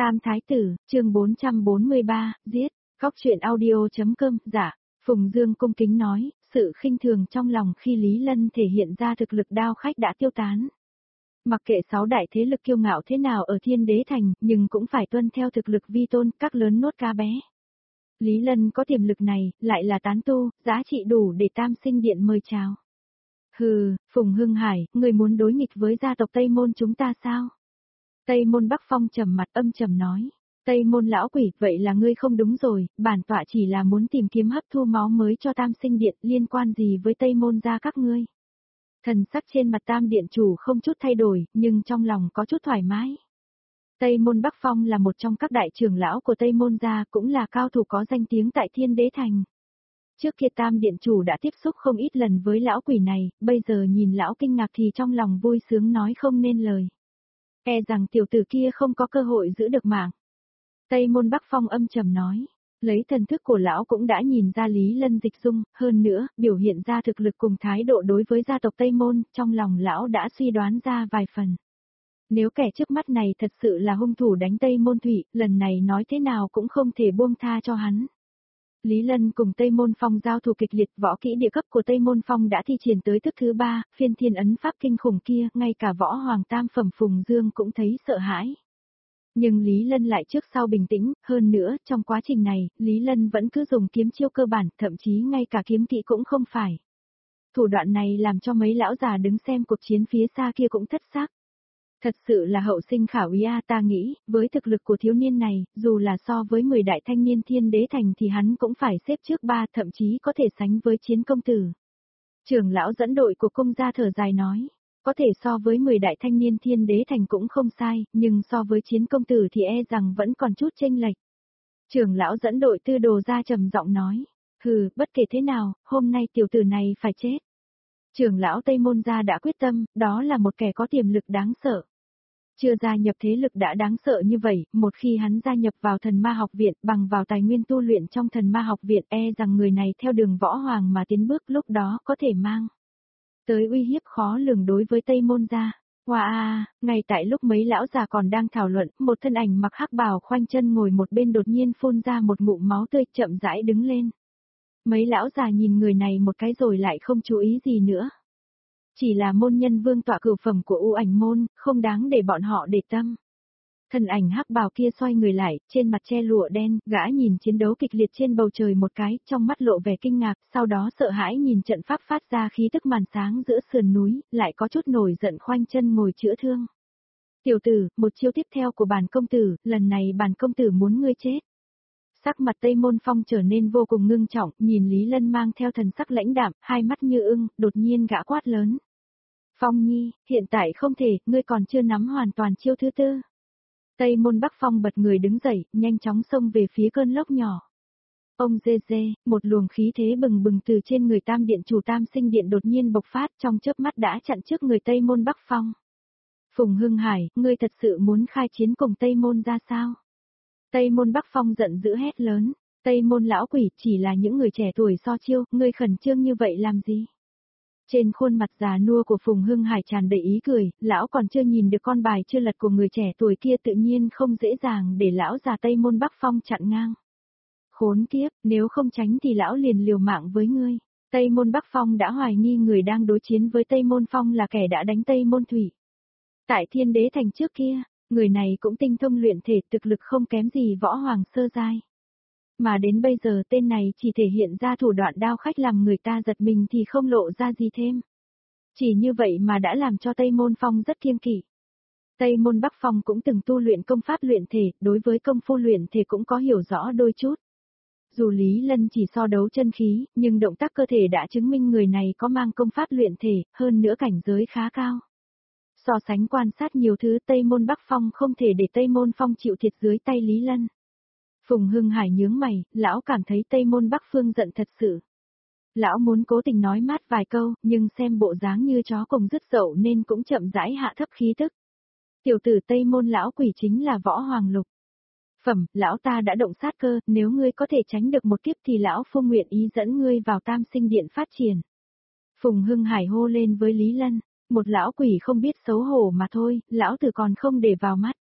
Tam Thái Tử, chương 443, giết, góc truyện audio.com, dạ. Phùng Dương cung kính nói, sự khinh thường trong lòng khi Lý Lân thể hiện ra thực lực đao khách đã tiêu tán. Mặc kệ sáu đại thế lực kiêu ngạo thế nào ở Thiên Đế Thành, nhưng cũng phải tuân theo thực lực vi tôn, các lớn nuốt cá bé. Lý Lân có tiềm lực này, lại là tán tu, giá trị đủ để Tam Sinh Điện mời chào. Hừ, Phùng Hưng Hải, người muốn đối nghịch với gia tộc Tây Môn chúng ta sao? Tây Môn Bắc Phong trầm mặt âm trầm nói. Tây Môn lão quỷ, vậy là ngươi không đúng rồi, bản tọa chỉ là muốn tìm kiếm hấp thu máu mới cho Tam Sinh Điện, liên quan gì với Tây Môn gia các ngươi? Thần sắc trên mặt Tam Điện chủ không chút thay đổi, nhưng trong lòng có chút thoải mái. Tây Môn Bắc Phong là một trong các đại trưởng lão của Tây Môn gia, cũng là cao thủ có danh tiếng tại Thiên Đế Thành. Trước kia Tam Điện chủ đã tiếp xúc không ít lần với lão quỷ này, bây giờ nhìn lão kinh ngạc thì trong lòng vui sướng nói không nên lời. E rằng tiểu tử kia không có cơ hội giữ được mạng. Tây Môn Bắc Phong âm trầm nói, lấy thần thức của lão cũng đã nhìn ra Lý Lân dịch dung, hơn nữa, biểu hiện ra thực lực cùng thái độ đối với gia tộc Tây Môn, trong lòng lão đã suy đoán ra vài phần. Nếu kẻ trước mắt này thật sự là hung thủ đánh Tây Môn Thụy, lần này nói thế nào cũng không thể buông tha cho hắn. Lý Lân cùng Tây Môn Phong giao thủ kịch liệt, võ kỹ địa cấp của Tây Môn Phong đã thi triển tới thức thứ 3, phiên thiên ấn pháp kinh khủng kia, ngay cả võ hoàng tam phẩm Phùng Dương cũng thấy sợ hãi. Nhưng Lý Lân lại trước sau bình tĩnh, hơn nữa, trong quá trình này, Lý Lân vẫn cứ dùng kiếm chiêu cơ bản, thậm chí ngay cả kiếm kỵ cũng không phải. Thủ đoạn này làm cho mấy lão già đứng xem cuộc chiến phía xa kia cũng thất xác. Thật sự là hậu sinh khảo ý a, ta nghĩ, với thực lực của thiếu niên này, dù là so với 10 đại thanh niên Thiên Đế Thành thì hắn cũng phải xếp trước 3, thậm chí có thể sánh với Chiến công tử. Trưởng lão dẫn đội của cung gia thở dài nói, có thể so với 10 đại thanh niên Thiên Đế Thành cũng không sai, nhưng so với Chiến công tử thì e rằng vẫn còn chút chênh lệch. Trưởng lão dẫn đội Tư Đồ gia trầm giọng nói, hừ, bất kể thế nào, hôm nay tiểu tử này phải chết. Trưởng lão Tây Môn gia đã quyết tâm, đó là một kẻ có tiềm lực đáng sợ. Chưa gia nhập thế lực đã đáng sợ như vậy, một khi hắn gia nhập vào thần ma học viện, bằng vào tài nguyên tu luyện trong thần ma học viện, e rằng người này theo đường võ hoàng mà tiến bước, lúc đó có thể mang tới uy hiếp khó lường đối với Tây Môn gia. Wow, ngay tại lúc mấy lão già còn đang thảo luận, một thân ảnh mặc hắc bào khoanh chân ngồi một bên đột nhiên phun ra một ngụm máu tươi, chậm rãi đứng lên. Mấy lão già nhìn người này một cái rồi lại không chú ý gì nữa. Chỉ là môn nhân vương tọa cửu phẩm của U Ảnh môn, không đáng để bọn họ để tâm. Thân ảnh hắc bào kia xoay người lại, trên mặt che lụa đen, gã nhìn chiến đấu kịch liệt trên bầu trời một cái, trong mắt lộ vẻ kinh ngạc, sau đó sợ hãi nhìn trận pháp phát ra khí tức màn sáng giữa sườn núi, lại có chút nổi giận khoanh chân ngồi chữa thương. Tiểu tử, một chiêu tiếp theo của bản công tử, lần này bản công tử muốn ngươi chết. Sắc mặt Tây Môn Phong trở nên vô cùng ngưng trọng, nhìn Lý Lân mang theo thần sắc lãnh đạm, hai mắt như ưng, đột nhiên gã quát lớn. Phong Nhi, hiện tại không thể, ngươi còn chưa nắm hoàn toàn chiêu thứ 4. Tây Môn Bắc Phong bật người đứng dậy, nhanh chóng xông về phía cơn lốc nhỏ. Ông dê dê, một luồng khí thế bừng bừng từ trên người Tam Điện chủ Tam Sinh Điện đột nhiên bộc phát, trong chớp mắt đã chặn trước người Tây Môn Bắc Phong. Phùng Hưng Hải, ngươi thật sự muốn khai chiến cùng Tây Môn ra sao? Tây Môn Bắc Phong giận dữ hét lớn, Tây Môn lão quỷ, chỉ là những người trẻ tuổi so chiêu, ngươi khẩn trương như vậy làm gì? Trên khuôn mặt già nua của Phùng Hưng Hải tràn đầy ý cười, lão còn chưa nhìn được con bài chưa lật của người trẻ tuổi kia, tự nhiên không dễ dàng để lão già Tây Môn Bắc Phong chặn ngang. Khốn kiếp, nếu không tránh thì lão liền liều mạng với ngươi. Tây Môn Bắc Phong đã hoài nghi người đang đối chiến với Tây Môn Phong là kẻ đã đánh Tây Môn Thủy. Tại Thiên Đế Thành trước kia, người này cũng tinh thông luyện thể, thực lực không kém gì võ hoàng sơ giai. Mà đến bây giờ tên này chỉ thể hiện ra thủ đoạn đao khách làm người ta giật mình thì không lộ ra gì thêm. Chỉ như vậy mà đã làm cho Tây Môn Phong rất kiêng kỵ. Tây Môn Bắc Phong cũng từng tu luyện công pháp luyện thể, đối với công phu luyện thể cũng có hiểu rõ đôi chút. Dù Lý Lân chỉ so đấu chân khí, nhưng động tác cơ thể đã chứng minh người này có mang công pháp luyện thể, hơn nữa cảnh giới khá cao. So sánh quan sát nhiều thứ, Tây Môn Bắc Phong không thể để Tây Môn Phong chịu thiệt dưới tay Lý Lân. Phùng Hưng Hải nhướng mày, lão cảm thấy Tây Môn Bắc Phương giận thật sự. Lão muốn cố tình nói mát vài câu, nhưng xem bộ dáng như chó cùng dứt dậu nên cũng chậm rãi hạ thấp khí tức. Tiểu tử Tây Môn lão quỷ chính là Võ Hoàng Lục. Phẩm, lão ta đã động sát cơ, nếu ngươi có thể tránh được một kiếp thì lão phu nguyện ý dẫn ngươi vào Tam Sinh Điện phát triển. Phùng Hưng Hải hô lên với Lý Lân, một lão quỷ không biết xấu hổ mà thôi, lão tử còn không để vào mắt.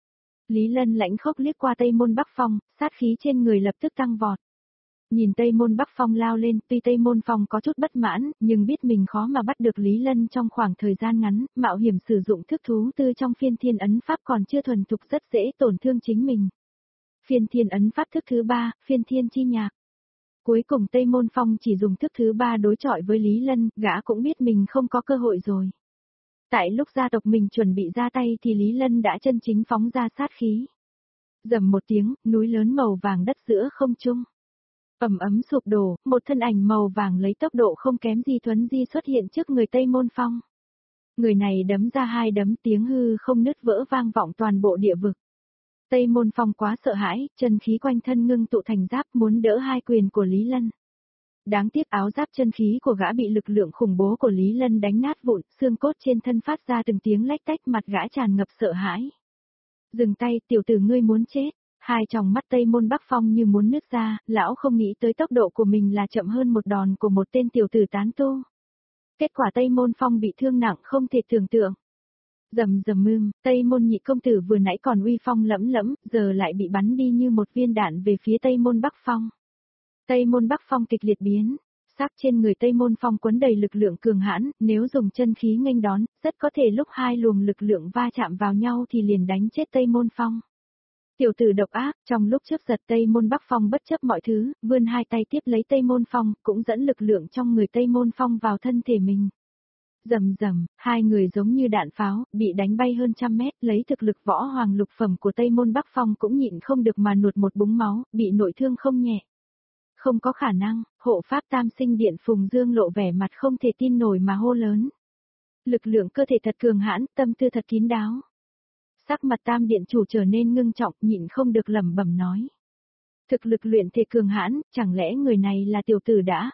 Lý Lân lãnh khốc liếc qua Tây Môn Bắc Phong, sát khí trên người lập tức tăng vọt. Nhìn Tây Môn Bắc Phong lao lên, tuy Tây Môn Phong có chút bất mãn, nhưng biết mình khó mà bắt được Lý Lân trong khoảng thời gian ngắn, mạo hiểm sử dụng thức thú tư trong phiên thiên ấn pháp còn chưa thuần thục rất dễ tổn thương chính mình. Phiên thiên ấn pháp thức thứ 3, phiên thiên chi nhạc. Cuối cùng Tây Môn Phong chỉ dùng thức thứ 3 đối chọi với Lý Lân, gã cũng biết mình không có cơ hội rồi. Tại lúc gia tộc mình chuẩn bị ra tay thì Lý Lân đã chân chính phóng ra sát khí. Rầm một tiếng, núi lớn màu vàng đất giữa không trung. Ầm ấm sụp đổ, một thân ảnh màu vàng lấy tốc độ không kém gì Thuấn Di xuất hiện trước người Tây Môn Phong. Người này đấm ra 2 đấm, tiếng hư không nứt vỡ vang vọng toàn bộ địa vực. Tây Môn Phong quá sợ hãi, chân khí quanh thân ngưng tụ thành giáp muốn đỡ 2 quyền của Lý Lân. Đáng tiếc áo giáp chân khí của gã bị lực lượng khủng bố của Lý Lân đánh nát vụn, xương cốt trên thân phát ra từng tiếng lách tách, mặt gã tràn ngập sợ hãi. Dừng tay, tiểu tử ngươi muốn chết. 2 tròng mắt Tây Môn Bắc Phong như muốn nứt ra, lão không nghĩ tới tốc độ của mình là chậm hơn một đòn của một tên tiểu tử tán tu. Kết quả Tây Môn Phong bị thương nặng không thể tưởng tượng. Rầm rầm mương, Tây Môn nhị công tử vừa nãy còn uy phong lẫm lẫm, giờ lại bị bắn đi như một viên đạn về phía Tây Môn Bắc Phong. Tây Môn Bắc Phong kịch liệt biến, sắc trên người Tây Môn Phong quấn đầy lực lượng cường hãn, nếu dùng chân khí nghênh đón, rất có thể lúc 2 luồng lực lượng va chạm vào nhau thì liền đánh chết Tây Môn Phong. Tiểu tử độc ác, trong lúc chớp giật Tây Môn Bắc Phong bất chấp mọi thứ, vươn 2 tay tiếp lấy Tây Môn Phong, cũng dẫn lực lượng trong người Tây Môn Phong vào thân thể mình. Rầm rầm, 2 người giống như đạn pháo, bị đánh bay hơn 100 mét, lấy thực lực võ hoàng lục phẩm của Tây Môn Bắc Phong cũng nhịn không được mà nuốt một búng máu, bị nội thương không nhẹ. Không có khả năng, hộ pháp tam sinh điện Phùng Dương lộ vẻ mặt không thể tin nổi mà hô lớn. Lực lượng cơ thể thật cường hãn, tâm tư thật kín đáo. Sắc mặt tam điện chủ trở nên ngưng trọng, nhịn không được lẩm bẩm nói. Thực lực luyện thể cường hãn, chẳng lẽ người này là tiểu tử đã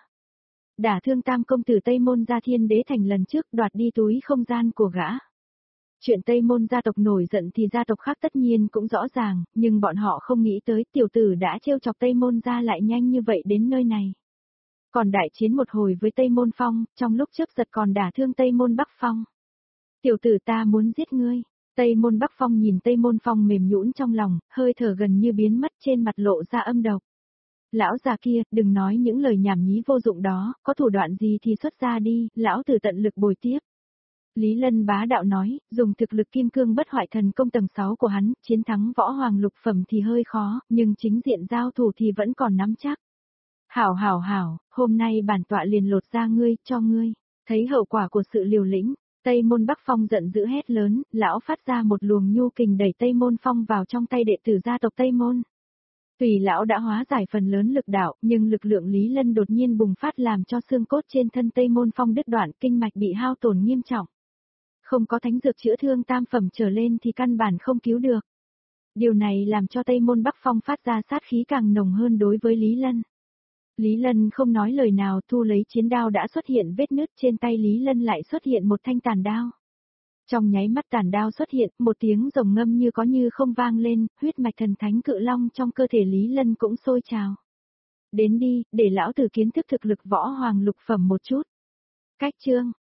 đả thương tam công tử Tây Môn gia Thiên Đế Thành lần trước, đoạt đi túi không gian của gã. Chuyện Tây Môn gia tộc nổi giận thì gia tộc khác tất nhiên cũng rõ ràng, nhưng bọn họ không nghĩ tới tiểu tử đã trêu chọc Tây Môn gia lại nhanh như vậy đến nơi này. Còn đại chiến một hồi với Tây Môn Phong, trong lúc chớp giật còn đả thương Tây Môn Bắc Phong. Tiểu tử ta muốn giết ngươi. Tây Môn Bắc Phong nhìn Tây Môn Phong mềm nhũn trong lòng, hơi thở gần như biến mất, trên mặt lộ ra âm độc. Lão già kia, đừng nói những lời nhảm nhí vô dụng đó, có thủ đoạn gì thì xuất ra đi, lão tử tận lực bồi tiếp. Lý Lân bá đạo nói, dùng thực lực kim cương bất hoại thần công tầng 6 của hắn, chiến thắng võ hoàng lục phẩm thì hơi khó, nhưng chính diện giao thủ thì vẫn còn nắm chắc. Hảo hảo hảo, hôm nay bản tọa liền lột ra ngươi, cho ngươi. Thấy hậu quả của sự liều lĩnh, Tây Môn Bắc Phong giận dữ hét lớn, lão phát ra một luồng nhu kình đẩy Tây Môn Phong vào trong tay đệ tử gia tộc Tây Môn. Tùy lão đã hóa giải phần lớn lực đạo, nhưng lực lượng Lý Lân đột nhiên bùng phát làm cho xương cốt trên thân Tây Môn Phong đứt đoạn, kinh mạch bị hao tổn nghiêm trọng. Không có thánh dược chữa thương tam phẩm trở lên thì căn bản không cứu được. Điều này làm cho Tây Môn Bắc Phong phát ra sát khí càng nồng hơn đối với Lý Lân. Lý Lân không nói lời nào, thu lấy chiến đao đã xuất hiện vết nứt, trên tay Lý Lân lại xuất hiện một thanh tàn đao. Trong nháy mắt tàn đao xuất hiện, một tiếng rồng ngâm như có như không vang lên, huyết mạch thần thánh cự long trong cơ thể Lý Lân cũng sôi trào. Đến đi, để lão tử kiến thức thực lực võ hoàng lục phẩm một chút. Cách chương